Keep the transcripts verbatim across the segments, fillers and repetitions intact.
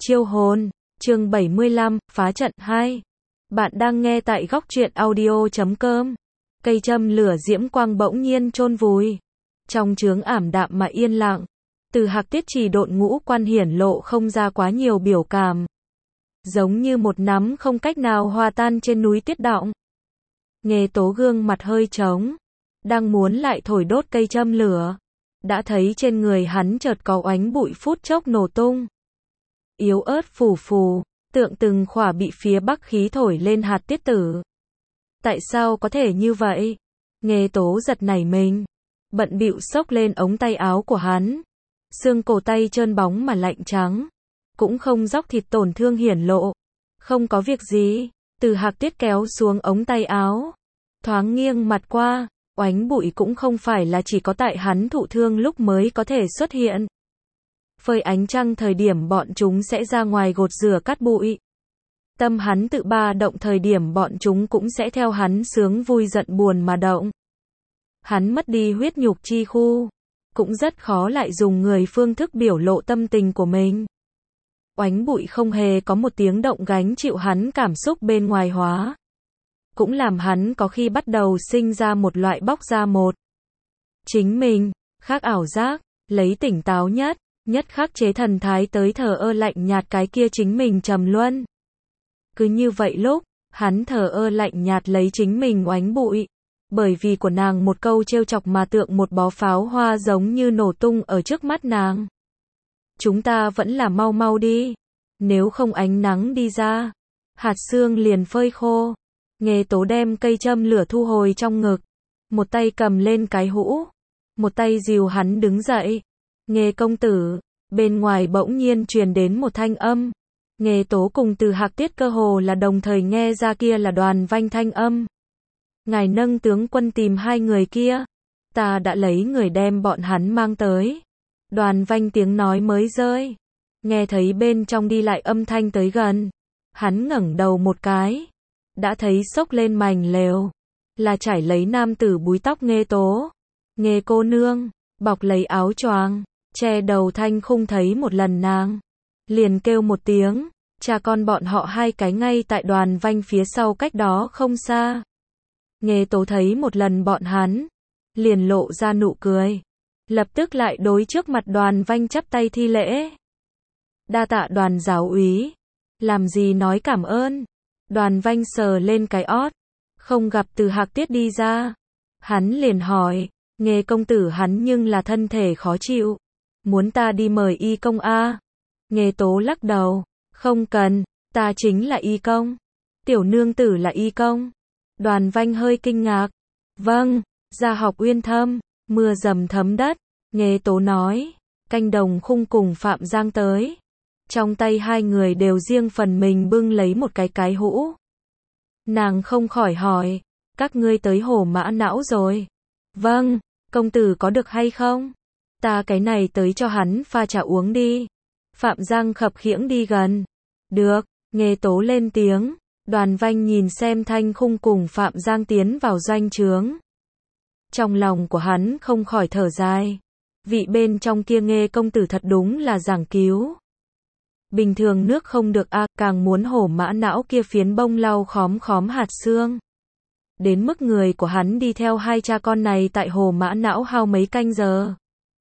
Chiêu hồn, chương bảy mươi lăm, phá trận hai. Bạn đang nghe tại góc truyện audio chấm com. Cây châm lửa diễm quang bỗng nhiên chôn vùi. Trong chướng ảm đạm mà yên lặng. Từ Hạc Tiết Trì độn ngũ quan hiển lộ không ra quá nhiều biểu cảm. Giống như một nắm không cách nào hòa tan trên núi tuyết động. Nghê Tố gương mặt hơi trống. Đang muốn lại thổi đốt cây châm lửa. Đã thấy trên người hắn chợt có oánh bụi phút chốc nổ tung. Yếu ớt phù phù, tượng từng khỏa bị phía bắc khí thổi lên hạt tiết tử. Tại sao có thể như vậy? Nghê Tố giật nảy mình. Bận bịu xốc lên ống tay áo của hắn. Xương cổ tay trơn bóng mà lạnh trắng. Cũng không róc thịt tổn thương hiển lộ. Không có việc gì. Từ Hạc Tiết kéo xuống ống tay áo. Thoáng nghiêng mặt qua. Oánh bụi cũng không phải là chỉ có tại hắn thụ thương lúc mới có thể xuất hiện. Phơi ánh trăng thời điểm bọn chúng sẽ ra ngoài gột rửa cát bụi. Tâm hắn tự ba động thời điểm bọn chúng cũng sẽ theo hắn sướng vui giận buồn mà động. Hắn mất đi huyết nhục chi khu. Cũng rất khó lại dùng người phương thức biểu lộ tâm tình của mình. Oánh bụi không hề có một tiếng động gánh chịu hắn cảm xúc bên ngoài hóa. Cũng làm hắn có khi bắt đầu sinh ra một loại bóc ra một. Chính mình, khác ảo giác, lấy tỉnh táo nhất, nhất khắc chế thần thái tới thờ ơ lạnh nhạt cái kia chính mình trầm luân. Cứ như vậy lúc, hắn thờ ơ lạnh nhạt lấy chính mình oánh bụi. Bởi vì của nàng một câu trêu chọc mà tượng một bó pháo hoa giống như nổ tung ở trước mắt nàng. Chúng ta vẫn là mau mau đi. Nếu không ánh nắng đi ra, hạt sương liền phơi khô. Nghê Tố đem cây châm lửa thu hồi trong ngực. Một tay cầm lên cái hũ. Một tay dìu hắn đứng dậy. Nghê công tử. Bên ngoài bỗng nhiên truyền đến một thanh âm. Nghê Tố cùng Từ Hạc Tiết cơ hồ là đồng thời nghe ra kia là Đoàn Vanh thanh âm. Ngài nâng tướng quân tìm hai người kia. Ta đã lấy người đem bọn hắn mang tới. Đoàn Vanh tiếng nói mới rơi. Nghe thấy bên trong đi lại âm thanh tới gần. Hắn ngẩng đầu một cái. Đã thấy xốc lên mành lều. Là trải lấy nam tử búi tóc Nghê Tố. Nghê cô nương, bọc lấy áo choàng, che đầu thanh khung thấy một lần nàng. Liền kêu một tiếng, cha con bọn họ hai cái ngay tại Đoàn Vanh phía sau cách đó không xa. Nghê Tố thấy một lần bọn hắn, liền lộ ra nụ cười. Lập tức lại đối trước mặt Đoàn Vanh chắp tay thi lễ. Đa tạ Đoàn giáo úy. Làm gì nói cảm ơn. Đoàn Vanh sờ lên cái ót. Không gặp Từ Hạc Tiết đi ra. Hắn liền hỏi. Nghê công tử hắn nhưng là thân thể khó chịu. Muốn ta đi mời y công a? Nghê Tố lắc đầu. Không cần. Ta chính là y công. Tiểu nương tử là y công. Đoàn Vanh hơi kinh ngạc. Vâng. Gia học uyên thâm. Mưa dầm thấm đất. Nghê Tố nói. Canh đồng khung cùng Phạm Giang tới. Trong tay hai người đều riêng phần mình bưng lấy một cái cái hũ. Nàng không khỏi hỏi. Các ngươi tới Hồ Mã Não rồi. Vâng. Công tử có được hay không? Ta cái này tới cho hắn pha trà uống đi. Phạm Giang khập khiễng đi gần. Được. Nghê Tố lên tiếng. Đoàn Vanh nhìn xem thanh khung cùng Phạm Giang tiến vào doanh trướng. Trong lòng của hắn không khỏi thở dài. Vị bên trong kia Nghê công tử thật đúng là giảng cứu. Bình thường nước không được a, à, càng muốn Hổ Mã Não kia phiến bông lau khóm khóm hạt xương. Đến mức người của hắn đi theo hai cha con này tại Hồ Mã Não hao mấy canh giờ.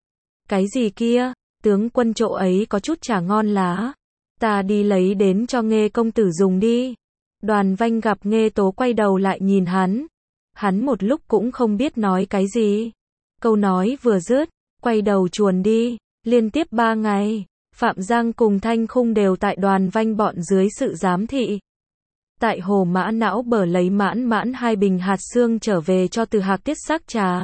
Cái gì kia? Tướng quân chỗ ấy có chút trà ngon lá. Ta đi lấy đến cho Nghê công tử dùng đi. Đoàn Vanh gặp Nghê Tố quay đầu lại nhìn hắn. Hắn một lúc cũng không biết nói cái gì. Câu nói vừa dứt, quay đầu chuồn đi. Liên tiếp ba ngày, Phạm Giang cùng Thanh Khung đều tại Đoàn Vanh bọn dưới sự giám thị. Tại Hồ Mã Não bờ lấy mãn mãn hai bình hạt xương trở về cho Từ Hạc Tiết sắc trà.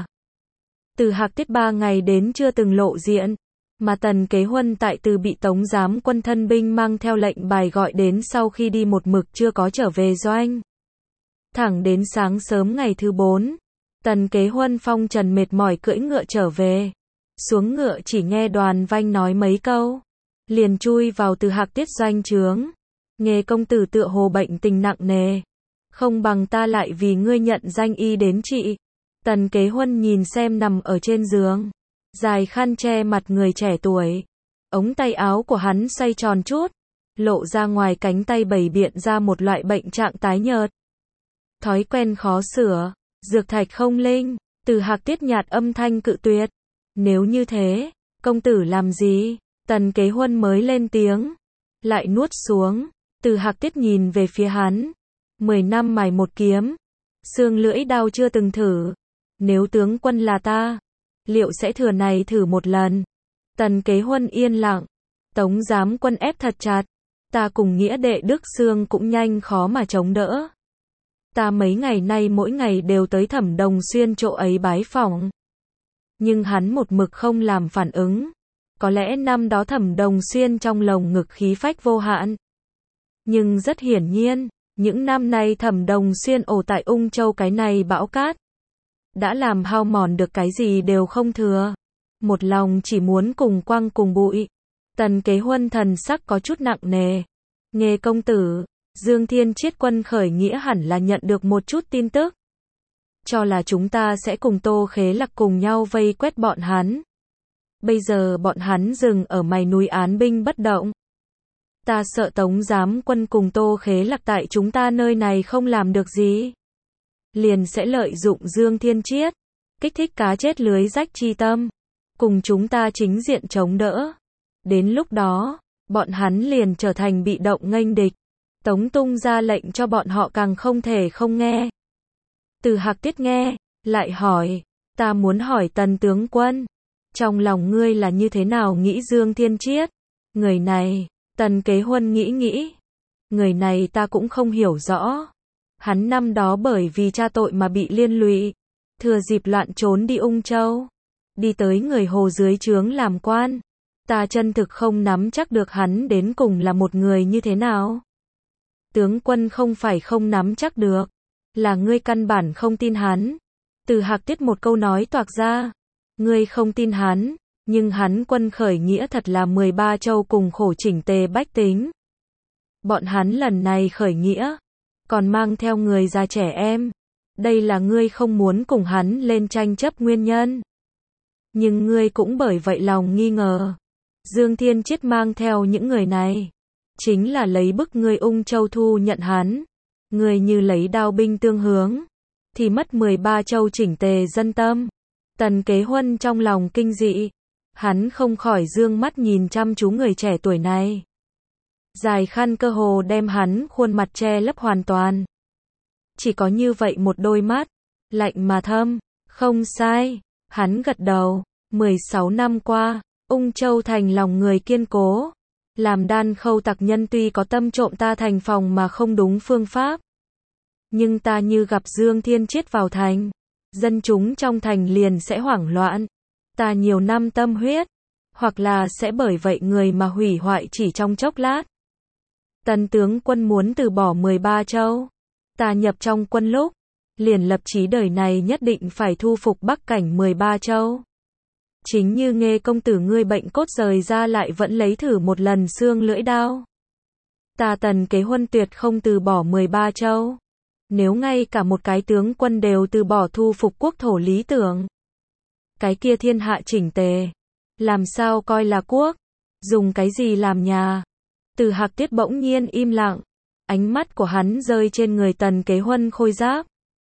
Từ Hạc Tiết ba ngày đến chưa từng lộ diện, mà Tần Kế Huân tại Từ bị Tống giám quân thân binh mang theo lệnh bài gọi đến sau khi đi một mực chưa có trở về doanh. Thẳng đến sáng sớm ngày thứ bốn, Tần Kế Huân phong trần mệt mỏi cưỡi ngựa trở về. Xuống ngựa chỉ nghe Đoàn Vanh nói mấy câu, liền chui vào Từ Hạc Tiết doanh trướng. Nghê công tử tựa hồ bệnh tình nặng nề. Không bằng ta lại vì ngươi nhận danh y đến trị. Tần Kế Huân nhìn xem nằm ở trên giường. Dài khăn che mặt người trẻ tuổi. Ống tay áo của hắn xoay tròn chút. lộ ra ngoài cánh tay bày biện ra một loại bệnh trạng tái nhợt. Thói quen khó sửa, dược thạch không linh, Từ Hạc Tiết nhạt âm thanh cự tuyệt. Nếu như thế, công tử làm gì? Tần Kế Huân mới lên tiếng, lại nuốt xuống. Từ Hạc Tiết nhìn về phía hắn. Mười năm mài một kiếm, xương lưỡi đao chưa từng thử. Nếu tướng quân là ta, liệu sẽ thừa này thử một lần? Tần Kế Huân yên lặng. Tống giám quân ép thật chặt. Ta cùng nghĩa đệ Đức Xương cũng nhanh khó mà chống đỡ. Ta mấy ngày nay mỗi ngày đều tới Thẩm Đồng Xuyên chỗ ấy bái phỏng. Nhưng hắn một mực không làm phản ứng. Có lẽ năm đó Thẩm Đồng Xuyên trong lồng ngực khí phách vô hạn. Nhưng rất hiển nhiên, những năm nay Thẩm Đồng Xuyên ổ tại Ung Châu cái này bão cát. Đã làm hao mòn được cái gì đều không thừa. Một lòng chỉ muốn cùng quăng cùng bụi. Tần Kế Huân thần sắc có chút nặng nề. Nghe công tử, Dương Thiên Chiết quân khởi nghĩa hẳn là nhận được một chút tin tức. Cho là chúng ta sẽ cùng Tô Khế Lạc cùng nhau vây quét bọn hắn. Bây giờ bọn hắn dừng ở mày núi án binh bất động. Ta sợ Tống giám quân cùng Tô Khế Lạc tại chúng ta nơi này không làm được gì. Liền sẽ lợi dụng Dương Thiên Chiết, kích thích cá chết lưới rách chi tâm. Cùng chúng ta chính diện chống đỡ. Đến lúc đó, bọn hắn liền trở thành bị động nghênh địch. Tống tung ra lệnh cho bọn họ càng không thể không nghe. Từ Hạc Tiết nghe, lại hỏi, ta muốn hỏi Tần tướng quân, trong lòng ngươi là như thế nào nghĩ Dương Thiên Chiết? Người này, Tần Kế Huân nghĩ nghĩ, người này ta cũng không hiểu rõ. Hắn năm đó bởi vì cha tội mà bị liên lụy, thừa dịp loạn trốn đi Ung Châu, đi tới người Hồ dưới trướng làm quan. Ta chân thực không nắm chắc được hắn đến cùng là một người như thế nào. Tướng quân không phải không nắm chắc được, là ngươi căn bản không tin hắn. Từ Hạc Tiết một câu nói toạc ra, ngươi không tin hắn, nhưng hắn quân khởi nghĩa thật là mười ba châu cùng khổ chỉnh tề bách tính. Bọn hắn lần này khởi nghĩa, còn mang theo người già trẻ em. Đây là ngươi không muốn cùng hắn lên tranh chấp nguyên nhân. Nhưng ngươi cũng bởi vậy lòng nghi ngờ. Dương Thiên Chiết mang theo những người này, chính là lấy bức ngươi Ung Châu thu nhận hắn. Ngươi như lấy đao binh tương hướng, thì mất mười ba châu chỉnh tề dân tâm. Tần Kế Huân trong lòng kinh dị, hắn không khỏi dương mắt nhìn chăm chú người trẻ tuổi này. Dài khăn cơ hồ đem hắn khuôn mặt che lấp hoàn toàn. Chỉ có như vậy một đôi mắt, lạnh mà thâm, không sai, hắn gật đầu. mười sáu năm qua, Ung Châu thành lòng người kiên cố. Làm đan khâu tặc nhân tuy có tâm trộm ta thành phòng mà không đúng phương pháp. Nhưng ta như gặp Dương Thiên Chiết vào thành, dân chúng trong thành liền sẽ hoảng loạn. Ta nhiều năm tâm huyết, hoặc là sẽ bởi vậy người mà hủy hoại chỉ trong chốc lát. Tần tướng quân muốn từ bỏ mười ba châu. Ta nhập trong quân lúc, liền lập chí đời này nhất định phải thu phục Bắc cảnh mười ba châu. Chính như nghe công tử ngươi bệnh cốt rời ra lại vẫn lấy thử một lần xương lưỡi đao. Ta Tần Kế Huân tuyệt không từ bỏ mười ba châu. Nếu ngay cả một cái tướng quân đều từ bỏ thu phục quốc thổ lý tưởng, cái kia thiên hạ chỉnh tề, làm sao coi là quốc? Dùng cái gì làm nhà? Từ Hạc Tiết bỗng nhiên im lặng, ánh mắt của hắn rơi trên người Tần Kế Huân khôi giáp.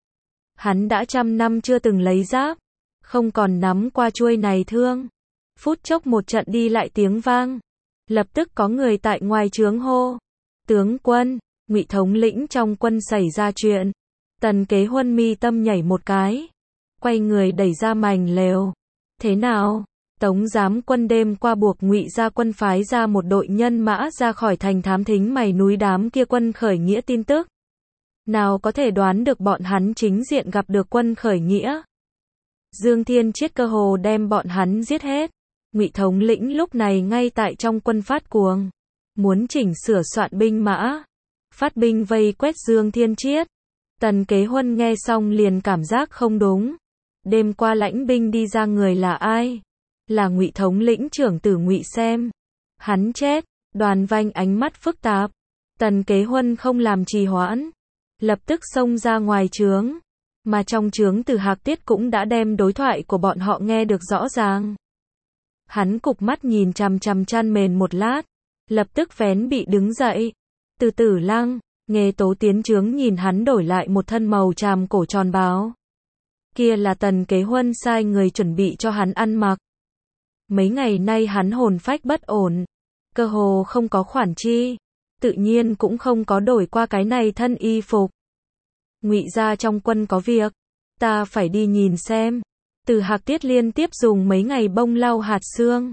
Hắn đã trăm năm chưa từng lấy giáp, không còn nắm qua chuôi này thương. Phút chốc một trận đi lại tiếng vang, lập tức có người tại ngoài trướng hô, tướng quân, Ngụy thống lĩnh trong quân xảy ra chuyện. Tần Kế Huân mi tâm nhảy một cái, quay người đẩy ra mành lều. Thế nào? Tống giám quân đêm qua buộc Ngụy gia quân phái ra một đội nhân mã ra khỏi thành thám thính mày núi đám kia quân khởi nghĩa tin tức. Nào có thể đoán được bọn hắn chính diện gặp được quân khởi nghĩa. Dương Thiên Chiết cơ hồ đem bọn hắn giết hết. Ngụy thống lĩnh lúc này ngay tại trong quân phát cuồng, muốn chỉnh sửa soạn binh mã, phát binh vây quét Dương Thiên Chiết. Tần Kế Huân nghe xong liền cảm giác không đúng. Đêm qua lãnh binh đi ra người là ai? Là Ngụy thống lĩnh trưởng tử Ngụy Xem. Hắn chết. Đoàn Vanh ánh mắt phức tạp. Tần Kế Huân không làm trì hoãn, lập tức xông ra ngoài trướng. Mà trong trướng Từ Hạc Tiết cũng đã đem đối thoại của bọn họ nghe được rõ ràng. Hắn cụp mắt nhìn chằm chằm chăn mền một lát, lập tức vén bị đứng dậy. Từ Tử Lăng, Nghê Tố tiến trướng nhìn hắn đổi lại một thân màu tràm cổ tròn báo. Kia là Tần Kế Huân sai người chuẩn bị cho hắn ăn mặc. Mấy ngày nay hắn hồn phách bất ổn, cơ hồ không có khoản chi, tự nhiên cũng không có đổi qua cái này thân y phục. Ngụy gia trong quân có việc, ta phải đi nhìn xem. Từ Hạc Tiết liên tiếp dùng mấy ngày bông lau hạt xương,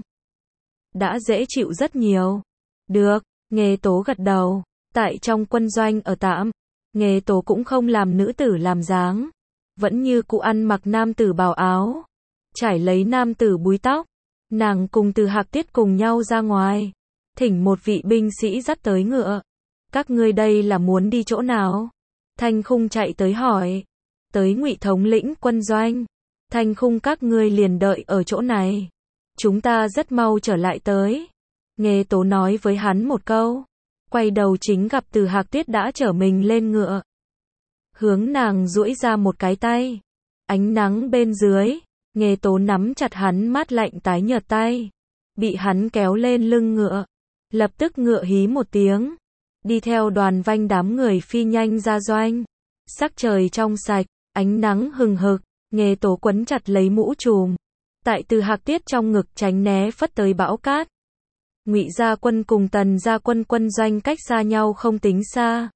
đã dễ chịu rất nhiều. Được, Nghê Tố gật đầu. Tại trong quân doanh ở tạm, Nghê Tố cũng không làm nữ tử làm dáng, vẫn như cụ ăn mặc nam tử bào áo, trải lấy nam tử búi tóc. Nàng cùng Từ Hạc Tiết cùng nhau ra ngoài, thỉnh một vị binh sĩ dắt tới ngựa. Các ngươi đây là muốn đi chỗ nào? Thanh Khung chạy tới hỏi. Tới Ngụy thống lĩnh quân doanh. Thanh Khung, các ngươi liền đợi ở chỗ này, chúng ta rất mau trở lại tới. Nghê Tố nói với hắn một câu, quay đầu chính gặp Từ Hạc Tiết đã chở mình lên ngựa, hướng nàng duỗi ra một cái tay. Ánh nắng bên dưới, Nghê Tố nắm chặt hắn mát lạnh tái nhợt tay, bị hắn kéo lên lưng ngựa, lập tức ngựa hí một tiếng, đi theo đoàn vanh đám người phi nhanh ra doanh. Sắc trời trong sạch, ánh nắng hừng hực, Nghê Tố quấn chặt lấy mũ trùm, tại Từ Hạc Tiết trong ngực tránh né phất tới bão cát. Ngụy gia quân cùng Tần gia quân quân doanh cách xa nhau không tính xa.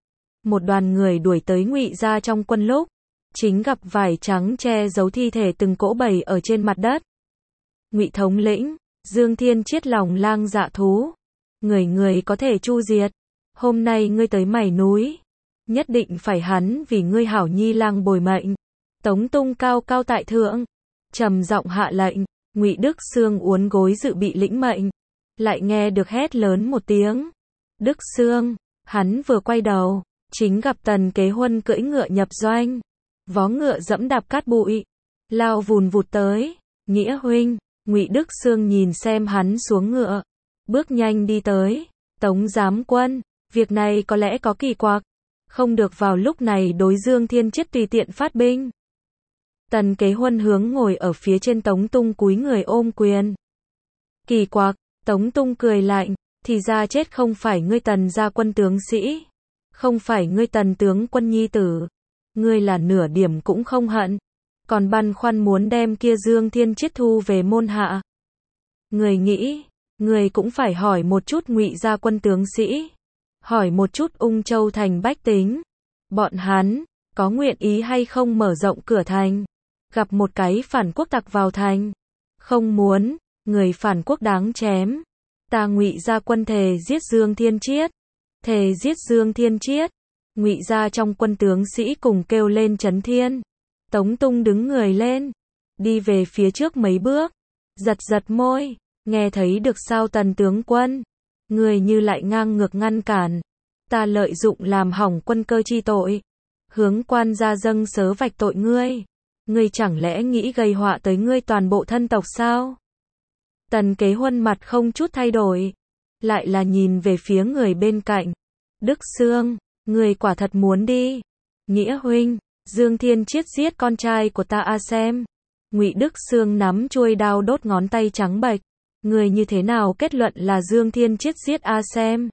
Một đoàn người đuổi tới Ngụy gia trong quân lúc, chính gặp vải trắng che giấu thi thể từng cỗ bầy ở trên mặt đất. Ngụy thống lĩnh, Dương Thiên Chiết lòng lang dạ thú, người người có thể chu diệt. Hôm nay ngươi tới Mảy núi, nhất định phải hắn vì ngươi hảo nhi lang bồi mệnh. Tống Tung cao cao tại thượng, trầm giọng hạ lệnh. Ngụy Đức Xương uốn gối dự bị lĩnh mệnh, lại nghe được hét lớn một tiếng. Đức Xương, hắn vừa quay đầu, chính gặp Tần Kế Huân cưỡi ngựa nhập doanh, vó ngựa dẫm đạp cát bụi, lao vùn vụt tới. Nghĩa huynh, Ngụy Đức Xương nhìn xem hắn xuống ngựa, bước nhanh đi tới. Tống giám quân, việc này có lẽ có kỳ quặc, không được vào lúc này đối Dương Thiên Chiết tùy tiện phát binh. Tần Kế Huân hướng ngồi ở phía trên Tống Tung cúi người ôm quyền. Kỳ quặc, Tống Tung cười lạnh, thì ra chết không phải ngươi Tần gia quân tướng sĩ, không phải ngươi Tần tướng quân nhi tử, ngươi là nửa điểm cũng không hận, còn băn khoăn muốn đem kia Dương Thiên Chiết thu về môn hạ. Người nghĩ, người cũng phải hỏi một chút Ngụy gia quân tướng sĩ, hỏi một chút Ung Châu thành bách tính, bọn hắn có nguyện ý hay không mở rộng cửa thành, gặp một cái phản quốc tặc vào thành. Không muốn, người phản quốc đáng chém. Ta Ngụy gia quân thề giết Dương Thiên Chiết, thề giết Dương Thiên Chiết. Ngụy gia trong quân tướng sĩ cùng kêu lên chấn thiên. Tống Tung đứng người lên, đi về phía trước mấy bước, giật giật môi, nghe thấy được sao Tần tướng quân, người như lại ngang ngược ngăn cản, ta lợi dụng làm hỏng quân cơ chi tội, hướng quan gia dâng sớ vạch tội ngươi, ngươi chẳng lẽ nghĩ gây họa tới ngươi toàn bộ thân tộc sao? Tần Kế Huân mặt không chút thay đổi, lại là nhìn về phía người bên cạnh. Đức Xương, người quả thật muốn đi. Nghĩa huynh, Dương Thiên Chiết giết con trai của ta a xem. Ngụy Đức Xương nắm chuôi đao đốt ngón tay trắng bệch. Người như thế nào kết luận là Dương Thiên Chiết giết a xem?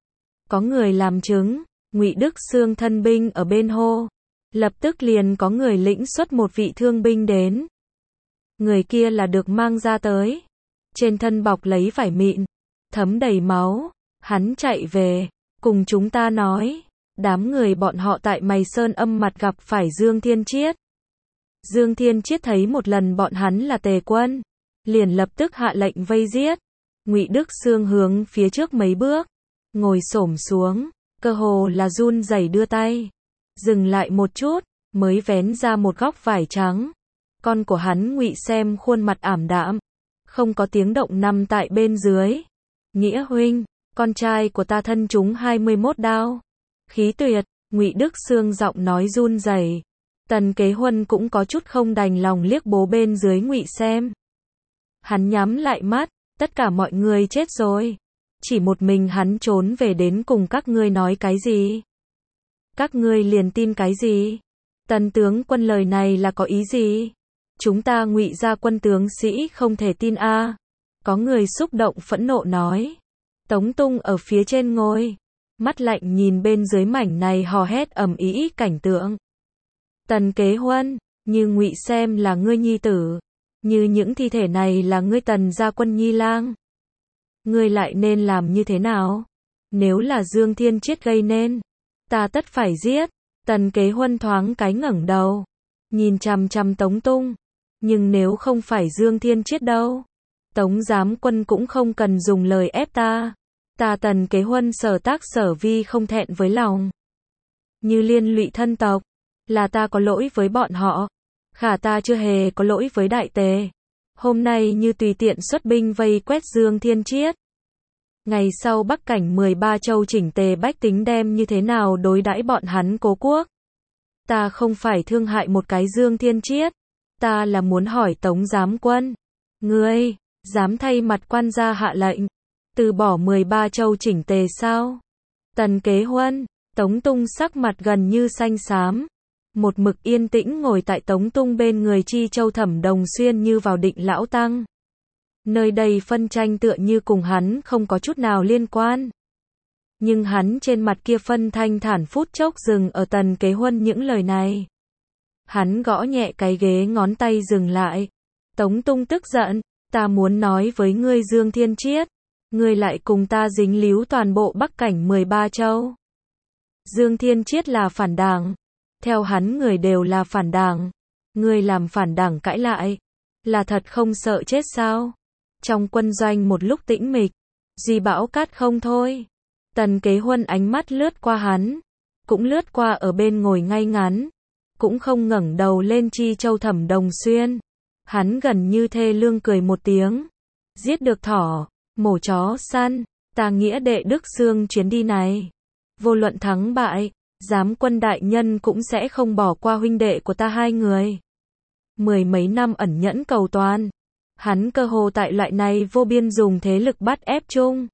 Có người làm chứng. Ngụy Đức Xương thân binh ở bên hô. Lập tức liền có người lĩnh xuất một vị thương binh đến. Người kia là được mang ra tới, trên thân bọc lấy vải mịn, thấm đầy máu. Hắn chạy về, cùng chúng ta nói, đám người bọn họ tại Mày Sơn âm mặt gặp phải Dương Thiên Chiết. Dương Thiên Chiết thấy một lần bọn hắn là tề quân, liền lập tức hạ lệnh vây giết. Ngụy Đức Xương hướng phía trước mấy bước, ngồi xổm xuống, cơ hồ là run rẩy đưa tay, dừng lại một chút, mới vén ra một góc vải trắng. Con của hắn Ngụy xem khuôn mặt ảm đạm, không có tiếng động nằm tại bên dưới. Nghĩa huynh, con trai của ta thân trúng hai mươi mốt đao, khí tuyệt. Ngụy Đức Xương giọng nói run rẩy. Tần Kế Huân cũng có chút không đành lòng liếc bố bên dưới Ngụy xem. Hắn nhắm lại mắt, tất cả mọi người chết rồi, chỉ một mình hắn trốn về đến cùng các ngươi nói cái gì? Các ngươi liền tin cái gì? Tần tướng quân lời này là có ý gì? Chúng ta Ngụy gia quân tướng sĩ không thể tin a. Có người xúc động phẫn nộ nói. Tống Tung ở phía trên ngôi, mắt lạnh nhìn bên dưới mảnh này hò hét ầm ĩ cảnh tượng. Tần Kế Huân, như Ngụy Xem là ngươi nhi tử, như những thi thể này là ngươi Tần gia quân nhi lang. Ngươi lại nên làm như thế nào? Nếu là Dương Thiên Chiết gây nên, ta tất phải giết. Tần Kế Huân thoáng cái ngẩng đầu, nhìn chằm chằm Tống Tung. Nhưng nếu không phải Dương Thiên Chiết đâu, Tống giám quân cũng không cần dùng lời ép ta. Ta Tần Kế Huân sở tác sở vi không thẹn với lòng. Như liên lụy thân tộc, là ta có lỗi với bọn họ. Khả ta chưa hề có lỗi với đại tề. Hôm nay như tùy tiện xuất binh vây quét Dương Thiên Chiết. Ngày sau Bắc cảnh mười ba châu chỉnh tề bách tính đem như thế nào đối đãi bọn hắn Cố Quốc. Ta không phải thương hại một cái Dương Thiên Chiết. Ta là muốn hỏi Tống giám quân. Ngươi, dám thay mặt quan gia hạ lệnh, từ bỏ mười ba châu chỉnh tề sao? Tần Kế Huân, Tống Tung sắc mặt gần như xanh xám. Một mực yên tĩnh ngồi tại Tống Tung bên người Chi Châu Thẩm Đồng Xuyên như vào định lão tăng. Nơi đây phân tranh tựa như cùng hắn không có chút nào liên quan. Nhưng hắn trên mặt kia phân thanh thản phút chốc dừng ở Tần Kế Huân những lời này. Hắn gõ nhẹ cái ghế ngón tay dừng lại. Tống Tung tức giận, ta muốn nói với ngươi Dương Thiên Chiết, ngươi lại cùng ta dính líu toàn bộ Bắc cảnh mười ba châu. Dương Thiên Chiết là phản đảng, theo hắn người đều là phản đảng. Ngươi làm phản đảng cãi lại, là thật không sợ chết sao? Trong quân doanh một lúc tĩnh mịch, Di bão cát không thôi. Tần Kế Huân ánh mắt lướt qua hắn, cũng lướt qua ở bên ngồi ngay ngắn, cũng không ngẩng đầu lên Chi Châu Thẩm Đồng Xuyên. Hắn gần như thê lương cười một tiếng. Giết được thỏ, mổ chó săn, ta nghĩa đệ Đức Xương chuyến đi này. Vô luận thắng bại, giám quân đại nhân cũng sẽ không bỏ qua huynh đệ của ta hai người. Mười mấy năm ẩn nhẫn cầu toàn, hắn cơ hồ tại loại này vô biên dùng thế lực bắt ép chung.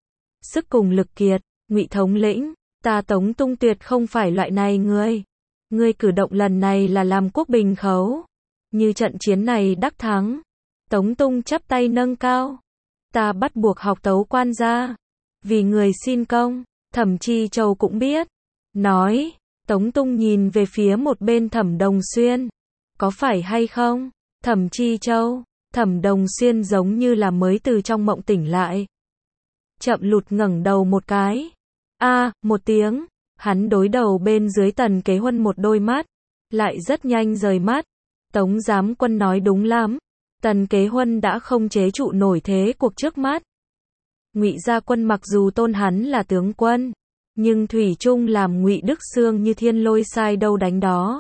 Sức cùng lực kiệt, Ngụy thống lĩnh, ta Tống Tung tuyệt không phải loại này người. Ngươi cử động lần này là làm quốc bình khấu. Như trận chiến này đắc thắng, Tống Tung chắp tay nâng cao. Ta bắt buộc học tấu quan gia, vì người xin công. Thẩm Chi Châu cũng biết. Nói, Tống Tung nhìn về phía một bên Thẩm Đồng Xuyên. Có phải hay không? Thẩm Chi Châu, Thẩm Đồng Xuyên giống như là mới từ trong mộng tỉnh lại. Chậm lụt ngẩng đầu một cái. A, à, một tiếng, hắn đối đầu bên dưới Tần Kế Huân một đôi mắt, lại rất nhanh rời mắt. Tống giám quân nói đúng lắm, Tần Kế Huân đã không chế trụ nổi thế cuộc trước mắt. Ngụy gia quân mặc dù tôn hắn là tướng quân, nhưng thủy chung làm Ngụy Đức Xương như thiên lôi sai đâu đánh đó.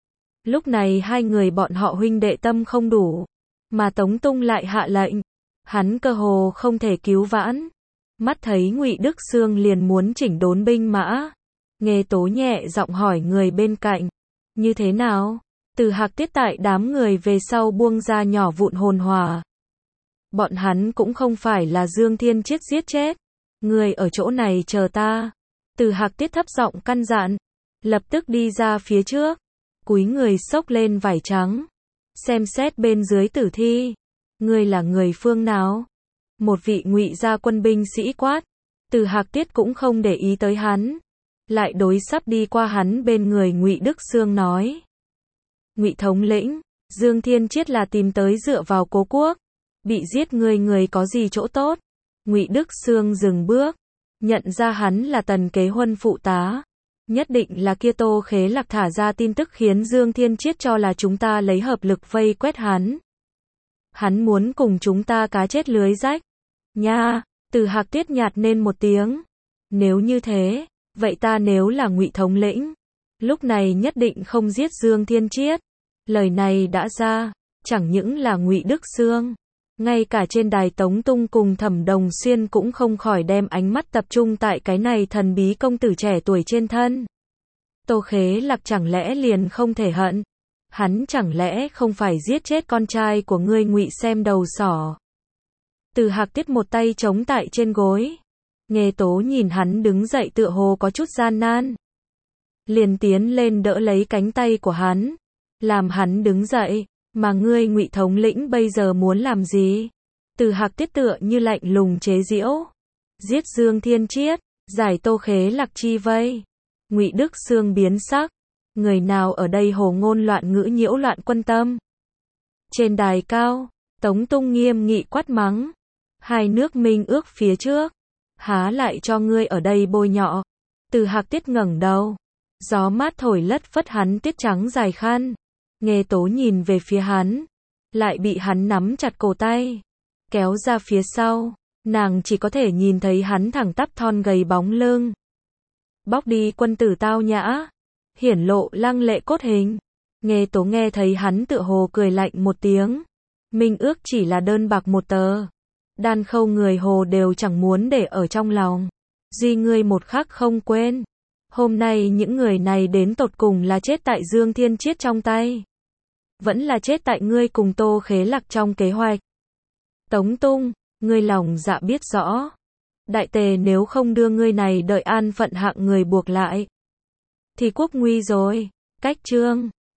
Lúc này hai người bọn họ huynh đệ tâm không đủ, mà Tống Tung lại hạ lệnh, hắn cơ hồ không thể cứu vãn. Mắt thấy Ngụy Đức Xương liền muốn chỉnh đốn binh mã, Nghê Tố nhẹ giọng hỏi người bên cạnh, như thế nào? Từ Hạc Tiết tại đám người về sau buông ra nhỏ vụn hồn hỏa. Bọn hắn cũng không phải là Dương Thiên Chiết giết chết. Người ở chỗ này chờ ta. Từ Hạc Tiết thấp giọng căn dặn, lập tức đi ra phía trước, cúi người xốc lên vải trắng, xem xét bên dưới tử thi. Ngươi là người phương nào? Một vị Ngụy gia quân binh sĩ quát. Từ Hạc Tiết cũng không để ý tới hắn, lại đối sắp đi qua hắn bên người Ngụy Đức Xương nói. Ngụy thống lĩnh, Dương Thiên Chiết là tìm tới dựa vào Cố Quốc, bị giết người người có gì chỗ tốt? Ngụy Đức Xương dừng bước, nhận ra hắn là Tần Kế Huân phụ tá, nhất định là kia Tô Khế Lạc thả ra tin tức khiến Dương Thiên Chiết cho là chúng ta lấy hợp lực vây quét hắn. Hắn muốn cùng chúng ta cá chết lưới rách. Nha, Từ Hạc Tiết nhạt nên một tiếng. Nếu như thế, vậy ta nếu là Ngụy thống lĩnh, lúc này nhất định không giết Dương Thiên Chiết. Lời này đã ra, chẳng những là Ngụy Đức Xương, ngay cả trên đài Tống Tung cùng Thẩm Đồng Xuyên cũng không khỏi đem ánh mắt tập trung tại cái này thần bí công tử trẻ tuổi trên thân. Tô Khế Lạc chẳng lẽ liền không thể hận? Hắn chẳng lẽ không phải giết chết con trai của ngươi Ngụy Xem đầu sỏ? Từ Hạc Tiết một tay chống tại trên gối. Nghê Tố nhìn hắn đứng dậy tựa hồ có chút gian nan, liền tiến lên đỡ lấy cánh tay của hắn, làm hắn đứng dậy. Mà ngươi Ngụy thống lĩnh bây giờ muốn làm gì? Từ Hạc Tiết tựa như lạnh lùng chế giễu. giết Dương Thiên Chiết, giải Tô Khế Lạc chi vây. Ngụy Đức Sương biến sắc, người nào ở đây hồ ngôn loạn ngữ nhiễu loạn quân tâm. Trên đài cao, Tống Tung nghiêm nghị quát mắng, hai nước minh ước phía trước, há lại cho ngươi ở đây bôi nhọ. Từ Hạc Tiết ngẩng đầu, gió mát thổi lất phất hắn tiết trắng dài khăn. Nghe Tố nhìn về phía hắn, lại bị hắn nắm chặt cổ tay, kéo ra phía sau, nàng chỉ có thể nhìn thấy hắn thẳng tắp thon gầy bóng lưng. Bóc đi quân tử tao nhã, hiển lộ lăng lệ cốt hình. Nghe Tố nghe thấy hắn tựa hồ cười lạnh một tiếng. Minh ước chỉ là đơn bạc một tờ. Đan Khâu người hồ đều chẳng muốn để ở trong lòng. Duy ngươi một khắc không quên. Hôm nay những người này đến tột cùng là chết tại Dương Thiên Chiết trong tay, vẫn là chết tại ngươi cùng Tô Khế Lạc trong kế hoạch. Tống Tung, ngươi lòng dạ biết rõ. Đại tề nếu không đưa ngươi này đợi an phận hạng người buộc lại, thì quốc nguy rồi. Cách chương